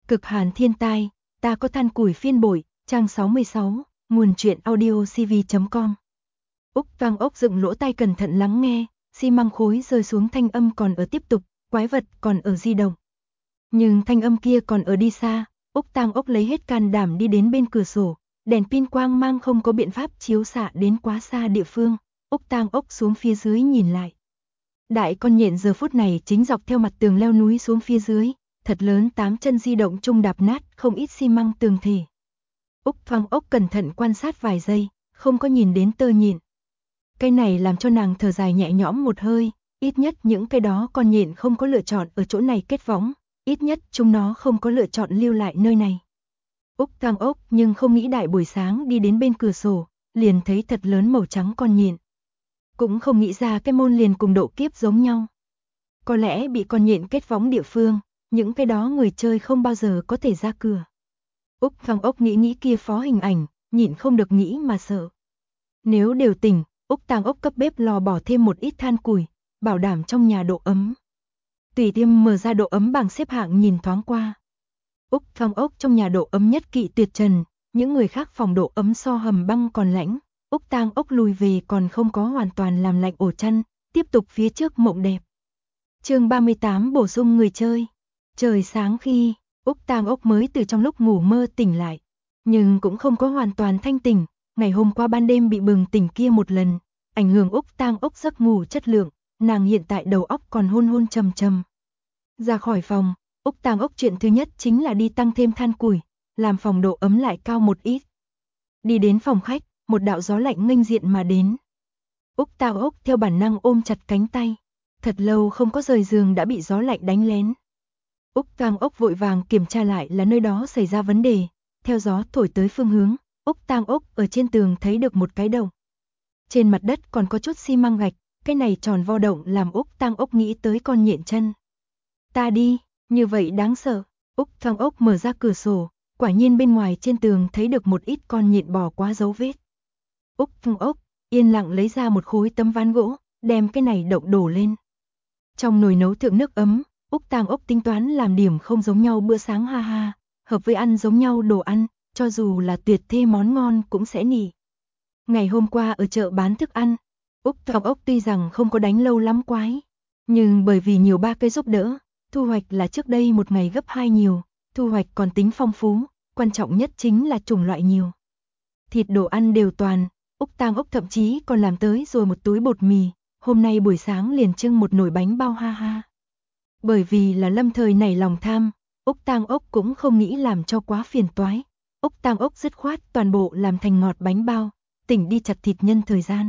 Cực hàn thiên tai, ta có than củi phiên bội, trang 66, nguồn truyện audio cv.com. Úc Toang Ốc dựng lỗ tai cẩn thận lắng nghe, xi măng khối rơi xuống thanh âm còn ở tiếp tục, quái vật còn ở di động. Nhưng thanh âm kia còn ở đi xa, Úc Toang Ốc lấy hết can đảm đi đến bên cửa sổ, đèn pin quang mang không có biện pháp chiếu xạ đến quá xa địa phương, Úc Toang Ốc xuống phía dưới nhìn lại. Đại con nhện giờ phút này chính dọc theo mặt tường leo núi xuống phía dưới, thật lớn 8 chân di động chung đạp nát không ít xi măng tường thể. Úc Toang Ốc cẩn thận quan sát vài giây, không có nhìn đến tơ nhện. Cái này làm cho nàng thở dài nhẹ nhõm một hơi, ít nhất những cái đó con nhện không có lựa chọn ở chỗ này kết võng, ít nhất chúng nó không có lựa chọn lưu lại nơi này. Úc Toang Ốc nhưng không nghĩ đại buổi sáng đi đến bên cửa sổ, liền thấy thật lớn màu trắng con nhện. Cũng không nghĩ ra cái môn liền cùng độ kiếp giống nhau. Có lẽ bị con nhện kết võng địa phương, những cái đó người chơi không bao giờ có thể ra cửa. Úc Toang Ốc nghĩ kia phó hình ảnh, nhịn không được nghĩ mà sợ. Nếu đều tỉnh, Úc Toang Ốc cấp bếp lò bỏ thêm một ít than củi, bảo đảm trong nhà độ ấm. Tùy tiêm mở ra độ ấm bảng xếp hạng nhìn thoáng qua. Úc Toang Ốc trong nhà độ ấm nhất kỵ tuyệt trần, những người khác phòng độ ấm so hầm băng còn lạnh. Úc Toang Ốc lùi về còn không có hoàn toàn làm lạnh ổ chăn, tiếp tục phía trước mộng đẹp. Chương 38 bổ sung người chơi. Trời sáng khi Úc Toang Ốc mới từ trong lúc ngủ mơ tỉnh lại, nhưng cũng không có hoàn toàn thanh tỉnh, ngày hôm qua ban đêm bị bừng tỉnh kia một lần, ảnh hưởng Úc Toang Ốc giấc ngủ chất lượng, nàng hiện tại đầu óc còn hôn trầm trầm. Ra khỏi phòng, Úc Toang Ốc chuyện thứ nhất chính là đi tăng thêm than củi, làm phòng độ ấm lại cao một ít. Đi đến phòng khách, một đạo gió lạnh nghênh diện mà đến. Úc Toang Ốc theo bản năng ôm chặt cánh tay, thật lâu không có rời giường đã bị gió lạnh đánh lén. Úc Toang Ốc vội vàng kiểm tra lại là nơi đó xảy ra vấn đề, theo gió thổi tới phương hướng, Úc Toang Ốc ở trên tường thấy được một cái động. Trên mặt đất còn có chút xi măng gạch, cái này tròn vo động làm Úc Toang Ốc nghĩ tới con nhện chân. Ta đi, như vậy đáng sợ. Úc Toang Ốc mở ra cửa sổ, quả nhiên bên ngoài trên tường thấy được một ít con nhện bò qua dấu vết. Úc Toang Ốc yên lặng lấy ra một khối tấm ván gỗ, đem cái này động đổ lên. Trong nồi nấu thượng nước ấm, Úc Toang Ốc tính toán làm điểm không giống nhau bữa sáng ha ha, hợp với ăn giống nhau đồ ăn, cho dù là tuyệt thê món ngon cũng sẽ nỉ. Ngày hôm qua ở chợ bán thức ăn, Úc Toang Ốc tuy rằng không có đánh lâu lắm quái, nhưng bởi vì nhiều ba cây giúp đỡ, thu hoạch là trước đây một ngày gấp 2 nhiều, thu hoạch còn tính phong phú, quan trọng nhất chính là chủng loại nhiều. Thịt đồ ăn đều toàn, Úc Toang Ốc thậm chí còn làm tới rồi một túi bột mì, hôm nay buổi sáng liền trưng một nồi bánh bao ha ha. Bởi vì là lâm thời nảy lòng tham, Úc Toang Ốc cũng không nghĩ làm cho quá phiền toái. Úc Toang Ốc dứt khoát toàn bộ làm thành ngọt bánh bao, tỉnh đi chặt thịt nhân thời gian.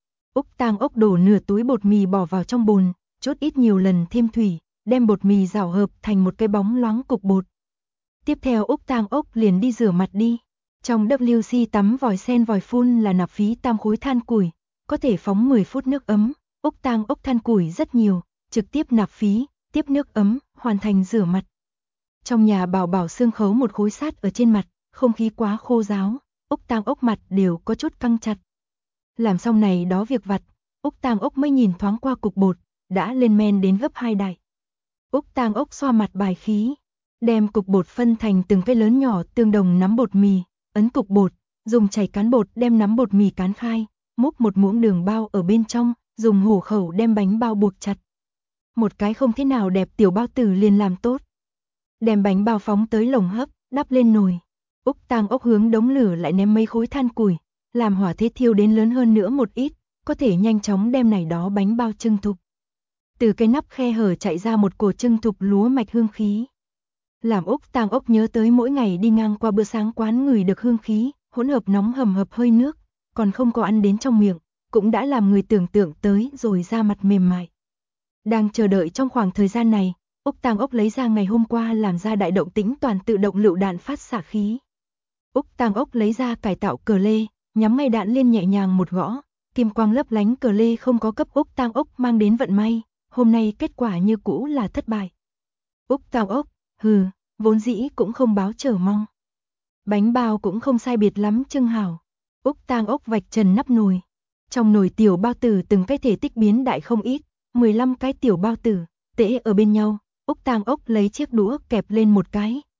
Úc Toang Ốc đổ nửa túi bột mì bỏ vào trong bồn, chốt ít nhiều lần thêm thủy, đem bột mì rảo hợp thành một cái bóng loáng cục bột. Tiếp theo Úc Toang Ốc liền đi rửa mặt đi. Trong WC tắm vòi sen vòi phun là nạp phí tam khối than củi, có thể phóng 10 phút nước ấm. Úc Toang Ốc than củi rất nhiều, trực tiếp nạp phí, tiếp nước ấm, hoàn thành rửa mặt. Trong nhà bảo bảo xương khấu một khối sát ở trên mặt, không khí quá khô ráo, Úc Toang Ốc mặt đều có chút căng chặt. Làm xong này đó việc vặt, Úc Toang Ốc mới nhìn thoáng qua cục bột, đã lên men đến gấp 2 đại. Úc Toang Ốc xoa mặt bài khí, đem cục bột phân thành từng cái lớn nhỏ tương đồng nắm bột mì, ấn cục bột, dùng chảy cán bột đem nắm bột mì cán khai, múc một muỗng đường bao ở bên trong, dùng hổ khẩu đem bánh bao buộc chặt. Một cái không thế nào đẹp tiểu bao tử liền làm tốt. Đem bánh bao phóng tới lồng hấp, đắp lên nồi. Úc Toang Ốc hướng đống lửa lại ném mấy khối than củi, làm hỏa thế thiêu đến lớn hơn nữa một ít, có thể nhanh chóng đem này đó bánh bao trưng thục. Từ cái nắp khe hở chạy ra một cổ trưng thục lúa mạch hương khí. Làm Úc Toang Ốc nhớ tới mỗi ngày đi ngang qua bữa sáng quán ngửi được hương khí, hỗn hợp nóng hầm hập hơi nước, còn không có ăn đến trong miệng, cũng đã làm người tưởng tượng tới rồi da mặt mềm mại. Đang chờ đợi trong khoảng thời gian này, Úc Toang Ốc lấy ra ngày hôm qua làm ra đại động tĩnh toàn tự động lựu đạn phát xạ khí. Úc Toang Ốc lấy ra cải tạo cờ lê, nhắm ngay đạn liên nhẹ nhàng một gõ, kim quang lấp lánh cờ lê không có cấp Úc Toang Ốc mang đến vận may, hôm nay kết quả như cũ là thất bại. Úc Toang Ốc, vốn dĩ cũng không báo chờ mong. Bánh bao cũng không sai biệt lắm trưng hảo. Úc Toang Ốc vạch trần nắp nồi. Trong nồi tiểu bao tử từng cái thể tích biến đại không ít, 15 cái tiểu bao tử, tễ ở bên nhau. Úc Toang Ốc lấy chiếc đũa kẹp lên một cái,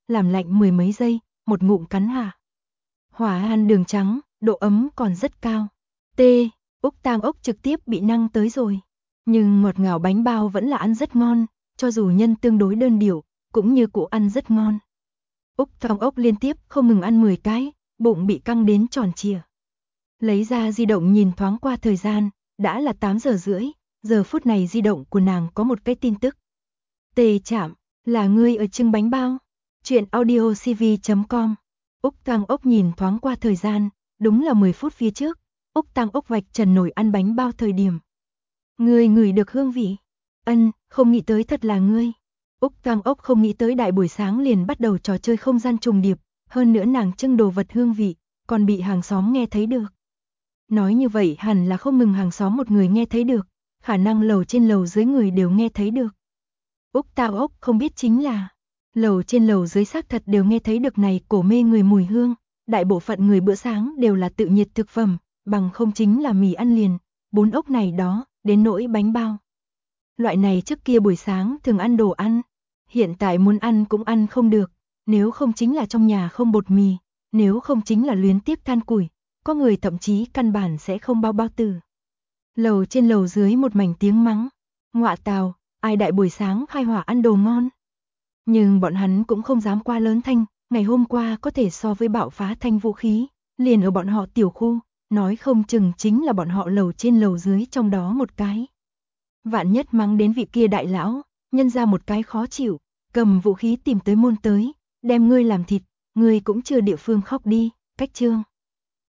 làm lạnh mười mấy giây, một ngụm cắn hạ. Hỏa ăn đường trắng, độ ấm còn rất cao. T. Úc Tang Ốc trực tiếp bị năng tới rồi. Nhưng ngọt ngào bánh bao vẫn là ăn rất ngon, cho dù nhân tương đối đơn điệu, cũng như cũ ăn rất ngon. Úc Tang Ốc liên tiếp không ngừng ăn 10 cái, bụng bị căng đến tròn trịa. Lấy ra di động nhìn thoáng qua thời gian, đã là 8 giờ rưỡi, giờ phút này di động của nàng có một cái tin tức. Tề Trạm, là ngươi ở trưng bánh bao? Chuyện audiocv.com. Úc Tang Ốc nhìn thoáng qua thời gian, đúng là 10 phút phía trước, Úc Tang Ốc vạch trần nồi ăn bánh bao thời điểm. Ngươi ngửi được hương vị? Không nghĩ tới thật là ngươi. Úc Tang Ốc không nghĩ tới đại buổi sáng liền bắt đầu trò chơi không gian trùng điệp, hơn nữa nàng trưng đồ vật hương vị, còn bị hàng xóm nghe thấy được. Nói như vậy hẳn là không ngừng hàng xóm một người nghe thấy được, khả năng lầu trên lầu dưới người đều nghe thấy được. Úc Tang Ốc không biết chính là, lầu trên lầu dưới xác thật đều nghe thấy được này cổ mê người mùi hương, đại bộ phận người bữa sáng đều là tự nhiệt thực phẩm, bằng không chính là mì ăn liền, bún ốc này đó, đến nỗi bánh bao. Loại này trước kia buổi sáng thường ăn đồ ăn, hiện tại muốn ăn cũng ăn không được, nếu không chính là trong nhà không bột mì, nếu không chính là luyến tiếc than củi, có người thậm chí căn bản sẽ không bao từ. Lầu trên lầu dưới một mảnh tiếng mắng, ngọa tào, ai đại buổi sáng khai hỏa ăn đồ ngon. Nhưng bọn hắn cũng không dám qua lớn thanh, ngày hôm qua có thể so với bạo phá thanh vũ khí, liền ở bọn họ tiểu khu, nói không chừng chính là bọn họ lầu trên lầu dưới trong đó một cái. Vạn nhất mắng đến vị kia đại lão, nhân ra một cái khó chịu, cầm vũ khí tìm tới môn tới, đem ngươi làm thịt, ngươi cũng chưa địa phương khóc đi, cách chương.